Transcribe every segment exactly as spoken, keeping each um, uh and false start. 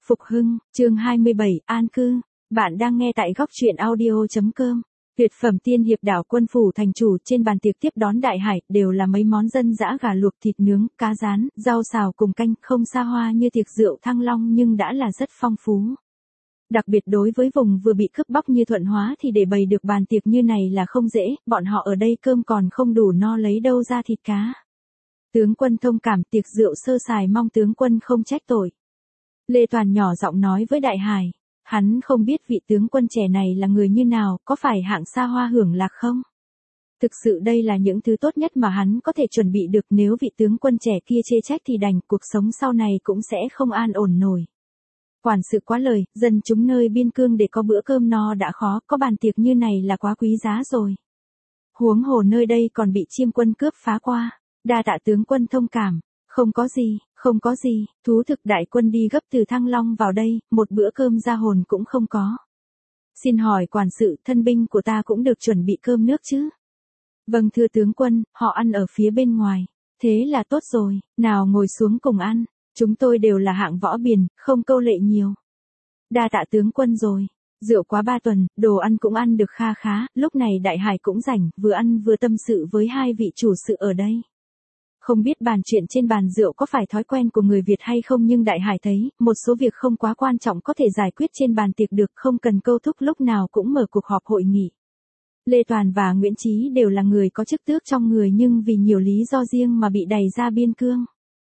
Phục hưng, chương hai mươi bảy, an cư. Bạn đang nghe tại góc truyện audio.com. Tuyệt phẩm tiên hiệp đảo Quân Phủ thành chủ, trên bàn tiệc tiếp đón đại hải đều là mấy món dân dã, gà luộc, thịt nướng, cá rán, rau xào cùng canh, không xa hoa như tiệc rượu Thăng Long nhưng đã là rất phong phú. Đặc biệt đối với vùng vừa bị cướp bóc như Thuận Hóa thì để bày được bàn tiệc như này là không dễ, bọn họ ở đây cơm còn không đủ no lấy đâu ra thịt cá. Tướng quân thông cảm, tiệc rượu sơ sài, mong tướng quân không trách tội. Lê Toàn nhỏ giọng nói với Đại Hải, hắn không biết vị tướng quân trẻ này là người như nào, có phải hạng xa hoa hưởng lạc không? Thực sự đây là những thứ tốt nhất mà hắn có thể chuẩn bị được, nếu vị tướng quân trẻ kia chê trách thì đành, cuộc sống sau này cũng sẽ không an ổn nổi. Quản sự quá lời, dân chúng nơi biên cương để có bữa cơm no đã khó, có bàn tiệc như này là quá quý giá rồi. Huống hồ nơi đây còn bị chiêm quân cướp phá qua, đa tạ tướng quân thông cảm. Không có gì, không có gì, thú thực đại quân đi gấp từ Thăng Long vào đây, một bữa cơm ra hồn cũng không có. Xin hỏi quản sự, thân binh của ta cũng được chuẩn bị cơm nước chứ? Vâng thưa tướng quân, họ ăn ở phía bên ngoài. Thế là tốt rồi, nào ngồi xuống cùng ăn, chúng tôi đều là hạng võ biền, không câu lệ nhiều. Đa tạ tướng quân rồi. Rượu quá ba tuần, đồ ăn cũng ăn được kha khá, lúc này Đại Hải cũng rảnh, vừa ăn vừa tâm sự với hai vị chủ sự ở đây. Không biết bàn chuyện trên bàn rượu có phải thói quen của người Việt hay không, nhưng Đại Hải thấy, một số việc không quá quan trọng có thể giải quyết trên bàn tiệc được, không cần câu thúc, lúc nào cũng mở cuộc họp hội nghị. Lê Toàn và Nguyễn Chí đều là người có chức tước trong người nhưng vì nhiều lý do riêng mà bị đày ra biên cương.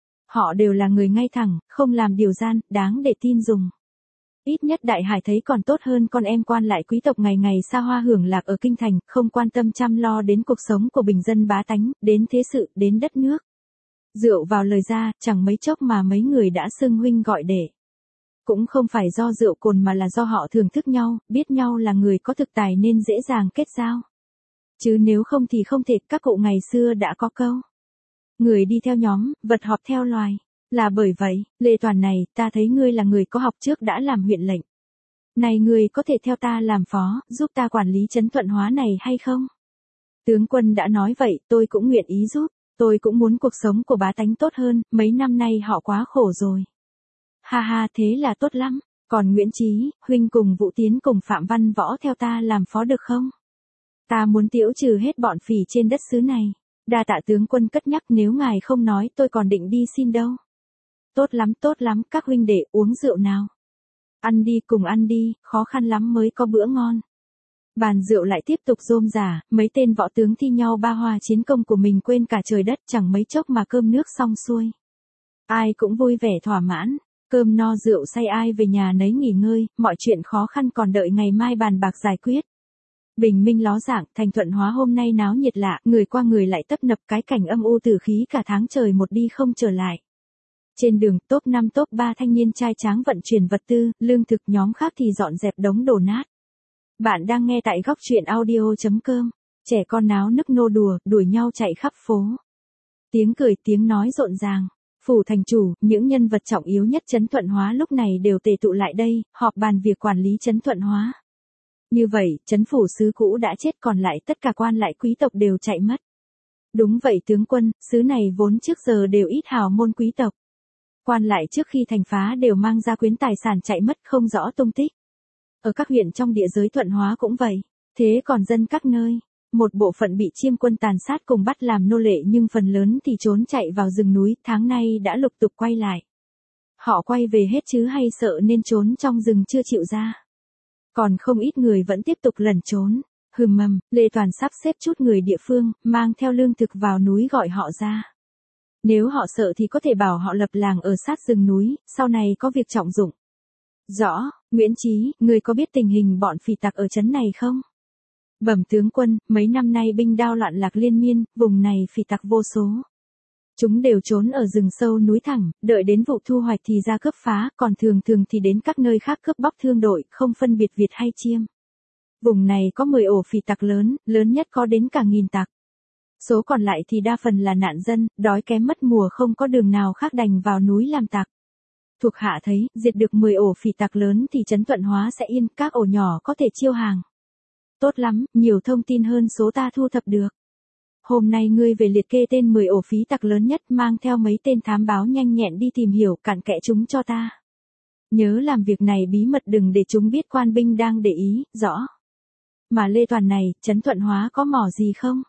Họ đều là người ngay thẳng, không làm điều gian, đáng để tin dùng. Ít nhất Đại Hải thấy còn tốt hơn con em quan lại quý tộc ngày ngày xa hoa hưởng lạc ở kinh thành, không quan tâm chăm lo đến cuộc sống của bình dân bá tánh, đến thế sự, đến đất nước. Rượu vào lời ra, chẳng mấy chốc mà mấy người đã xưng huynh gọi đệ. Cũng không phải do rượu cồn mà là do họ thưởng thức nhau, biết nhau là người có thực tài nên dễ dàng kết giao. Chứ nếu không thì không thể, các cụ ngày xưa đã có câu. Người đi theo nhóm, vật họp theo loài. Là bởi vậy, Lê Toàn này, ta thấy ngươi là người có học trước đã làm huyện lệnh. Này ngươi có thể theo ta làm phó, giúp ta quản lý trấn Thuận Hóa này hay không? Tướng quân đã nói vậy, tôi cũng nguyện ý giúp, tôi cũng muốn cuộc sống của bá tánh tốt hơn, mấy năm nay họ quá khổ rồi. Ha ha, thế là tốt lắm, còn Nguyễn Chí, huynh cùng Vũ Tiến cùng Phạm Văn Võ theo ta làm phó được không? Ta muốn tiễu trừ hết bọn phỉ trên đất xứ này. Đa tạ tướng quân cất nhắc, nếu ngài không nói tôi còn định đi xin đâu. Tốt lắm, tốt lắm, các huynh đệ uống rượu nào. Ăn đi, cùng ăn đi, khó khăn lắm mới có bữa ngon. Bàn rượu lại tiếp tục rôm rả, mấy tên võ tướng thi nhau ba hoa chiến công của mình, quên cả trời đất, chẳng mấy chốc mà cơm nước xong xuôi. Ai cũng vui vẻ thỏa mãn, cơm no rượu say ai về nhà nấy nghỉ ngơi, mọi chuyện khó khăn còn đợi ngày mai bàn bạc giải quyết. Bình minh ló dạng, thành Thuận Hóa hôm nay náo nhiệt lạ, người qua người lại tấp nập, cái cảnh âm u tử khí cả tháng trời một đi không trở lại. Trên đường, top năm top ba thanh niên trai tráng vận chuyển vật tư, lương thực, nhóm khác thì dọn dẹp đống đổ nát. Bạn đang nghe tại góc truyện audio.com. Trẻ con náo nức nô đùa, đuổi nhau chạy khắp phố. Tiếng cười, tiếng nói rộn ràng. Phủ thành chủ, những nhân vật trọng yếu nhất trấn Thuận Hóa lúc này đều tề tụ lại đây, họp bàn việc quản lý trấn Thuận Hóa. Như vậy, trấn phủ sứ cũ đã chết, còn lại tất cả quan lại quý tộc đều chạy mất. Đúng vậy tướng quân, xứ này vốn trước giờ đều ít hào môn quý tộc. Quan lại trước khi thành phá đều mang ra quyến tài sản chạy mất không rõ tung tích. Ở các huyện trong địa giới Thuận Hóa cũng vậy. Thế còn dân các nơi, một bộ phận bị chiêm quân tàn sát cùng bắt làm nô lệ nhưng phần lớn thì trốn chạy vào rừng núi, tháng nay đã lục tục quay lại. Họ quay về hết chứ hay sợ nên trốn trong rừng chưa chịu ra. Còn không ít người vẫn tiếp tục lẩn trốn. Hừm mầm, Lê Toàn sắp xếp chút người địa phương, mang theo lương thực vào núi gọi họ ra. Nếu họ sợ thì có thể bảo họ lập làng ở sát rừng núi, sau này có việc trọng dụng. Rõ, Nguyễn Chí, người có biết tình hình bọn phỉ tặc ở trấn này không? Bẩm tướng quân, mấy năm nay binh đao loạn lạc liên miên, vùng này phỉ tặc vô số. Chúng đều trốn ở rừng sâu núi thẳng, đợi đến vụ thu hoạch thì ra cướp phá, còn thường thường thì đến các nơi khác cướp bóc thương đội, không phân biệt Việt hay Chiêm. Vùng này có mười ổ phỉ tặc lớn, lớn nhất có đến cả nghìn tặc. Số còn lại thì đa phần là nạn dân, đói kém mất mùa không có đường nào khác đành vào núi làm tặc. Thuộc hạ thấy, diệt được mười ổ phỉ tặc lớn thì trấn Thuận Hóa sẽ yên, các ổ nhỏ có thể chiêu hàng. Tốt lắm, nhiều thông tin hơn số ta thu thập được. Hôm nay ngươi về liệt kê tên mười ổ phí tặc lớn nhất, mang theo mấy tên thám báo nhanh nhẹn đi tìm hiểu cặn kẽ chúng cho ta. Nhớ làm việc này bí mật đừng để chúng biết quan binh đang để ý, rõ. Mà Lê Toàn này, Trấn Thuận Hóa có mỏ gì không?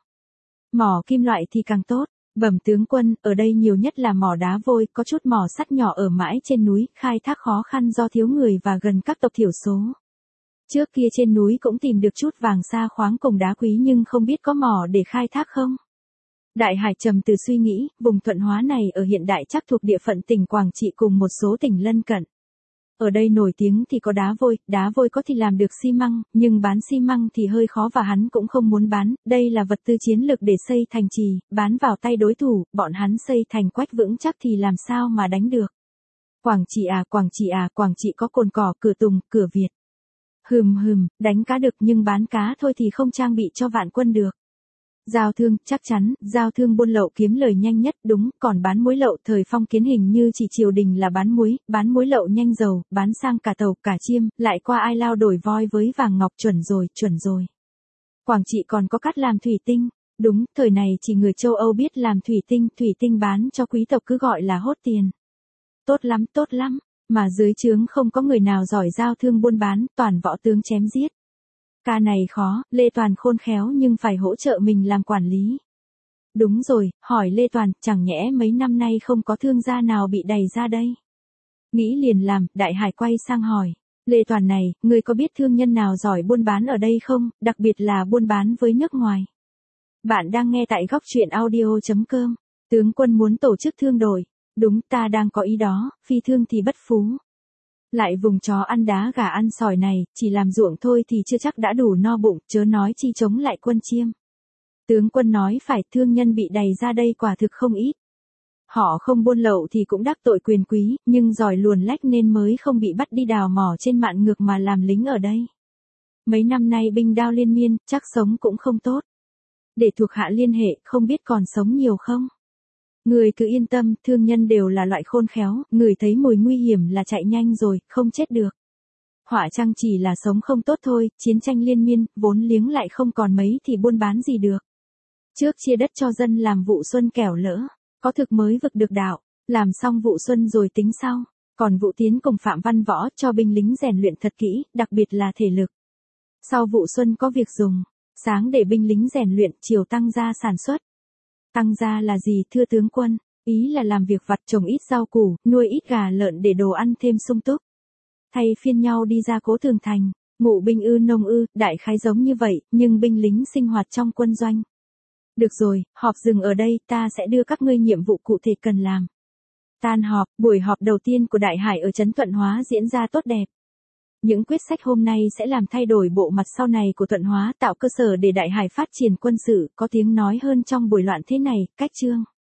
Mỏ kim loại thì càng tốt. Bẩm tướng quân, ở đây nhiều nhất là mỏ đá vôi, có chút mỏ sắt nhỏ ở mãi trên núi, khai thác khó khăn do thiếu người và gần các tộc thiểu số. Trước kia trên núi cũng tìm được chút vàng sa khoáng cùng đá quý nhưng không biết có mỏ để khai thác không? Đại Hải trầm tư suy nghĩ, vùng Thuận Hóa này ở hiện đại chắc thuộc địa phận tỉnh Quảng Trị cùng một số tỉnh lân cận. Ở đây nổi tiếng thì có đá vôi, đá vôi có thì làm được xi măng, nhưng bán xi măng thì hơi khó và hắn cũng không muốn bán, đây là vật tư chiến lược để xây thành trì, bán vào tay đối thủ, bọn hắn xây thành quách vững chắc thì làm sao mà đánh được. Quảng Trị à, Quảng Trị à, Quảng Trị có cồn cỏ, cửa tùng, cửa Việt. Hừm hừm, đánh cá được nhưng bán cá thôi thì không trang bị cho vạn quân được. Giao thương, chắc chắn, giao thương buôn lậu kiếm lời nhanh nhất đúng, còn bán muối lậu thời phong kiến hình như chỉ triều đình là bán muối, bán muối lậu nhanh dầu, bán sang cả tàu, cả chiêm, lại qua ai lao đổi voi với vàng ngọc chuẩn rồi, chuẩn rồi. Quảng Trị còn có cắt làm thủy tinh, đúng, thời này chỉ người châu Âu biết làm thủy tinh, thủy tinh bán cho quý tộc cứ gọi là hốt tiền. Tốt lắm, tốt lắm, mà dưới trướng không có người nào giỏi giao thương buôn bán, toàn võ tướng chém giết. Ca này khó, Lê Toàn khôn khéo nhưng phải hỗ trợ mình làm quản lý. Đúng rồi, hỏi Lê Toàn, chẳng nhẽ mấy năm nay không có thương gia nào bị đày ra đây? Nghĩ liền làm, Đại Hải quay sang hỏi. Lê Toàn này, người có biết thương nhân nào giỏi buôn bán ở đây không, đặc biệt là buôn bán với nước ngoài? Bạn đang nghe tại góc truyện audio chấm com. Tướng quân muốn tổ chức thương đội. Đúng, ta đang có ý đó, phi thương thì bất phú. Lại vùng chó ăn đá gà ăn sỏi này, chỉ làm ruộng thôi thì chưa chắc đã đủ no bụng, chớ nói chi chống lại quân chiêm. Tướng quân nói phải, thương nhân bị đày ra đây quả thực không ít. Họ không buôn lậu thì cũng đắc tội quyền quý, nhưng giỏi luồn lách nên mới không bị bắt đi đào mỏ trên mạn ngược mà làm lính ở đây. Mấy năm nay binh đao liên miên, chắc sống cũng không tốt. Để thuộc hạ liên hệ, không biết còn sống nhiều không? Người cứ yên tâm, thương nhân đều là loại khôn khéo, người thấy mùi nguy hiểm là chạy nhanh rồi, không chết được. Họa chăng chỉ là sống không tốt thôi, chiến tranh liên miên, vốn liếng lại không còn mấy thì buôn bán gì được. Trước chia đất cho dân làm vụ xuân kẻo lỡ, có thực mới vực được đạo, làm xong vụ xuân rồi tính sau, còn vụ tiến cùng Phạm Văn Võ cho binh lính rèn luyện thật kỹ, đặc biệt là thể lực. Sau vụ xuân có việc dùng, sáng để binh lính rèn luyện, chiều tăng gia sản xuất. Tăng gia là gì thưa tướng quân? Ý là làm việc vặt, trồng ít rau củ, nuôi ít gà lợn để đồ ăn thêm sung túc. Thay phiên nhau đi ra cố tường thành, ngụ binh ư nông ư, đại khái giống như vậy, nhưng binh lính sinh hoạt trong quân doanh. Được rồi, họp dừng ở đây, ta sẽ đưa các ngươi nhiệm vụ cụ thể cần làm. Tan họp, buổi họp đầu tiên của Đại Hải ở Trấn Thuận Hóa diễn ra tốt đẹp. Những quyết sách hôm nay sẽ làm thay đổi bộ mặt sau này của Thuận Hóa, tạo cơ sở để Đại Hải phát triển quân sự, có tiếng nói hơn trong buổi loạn thế này. Cách chương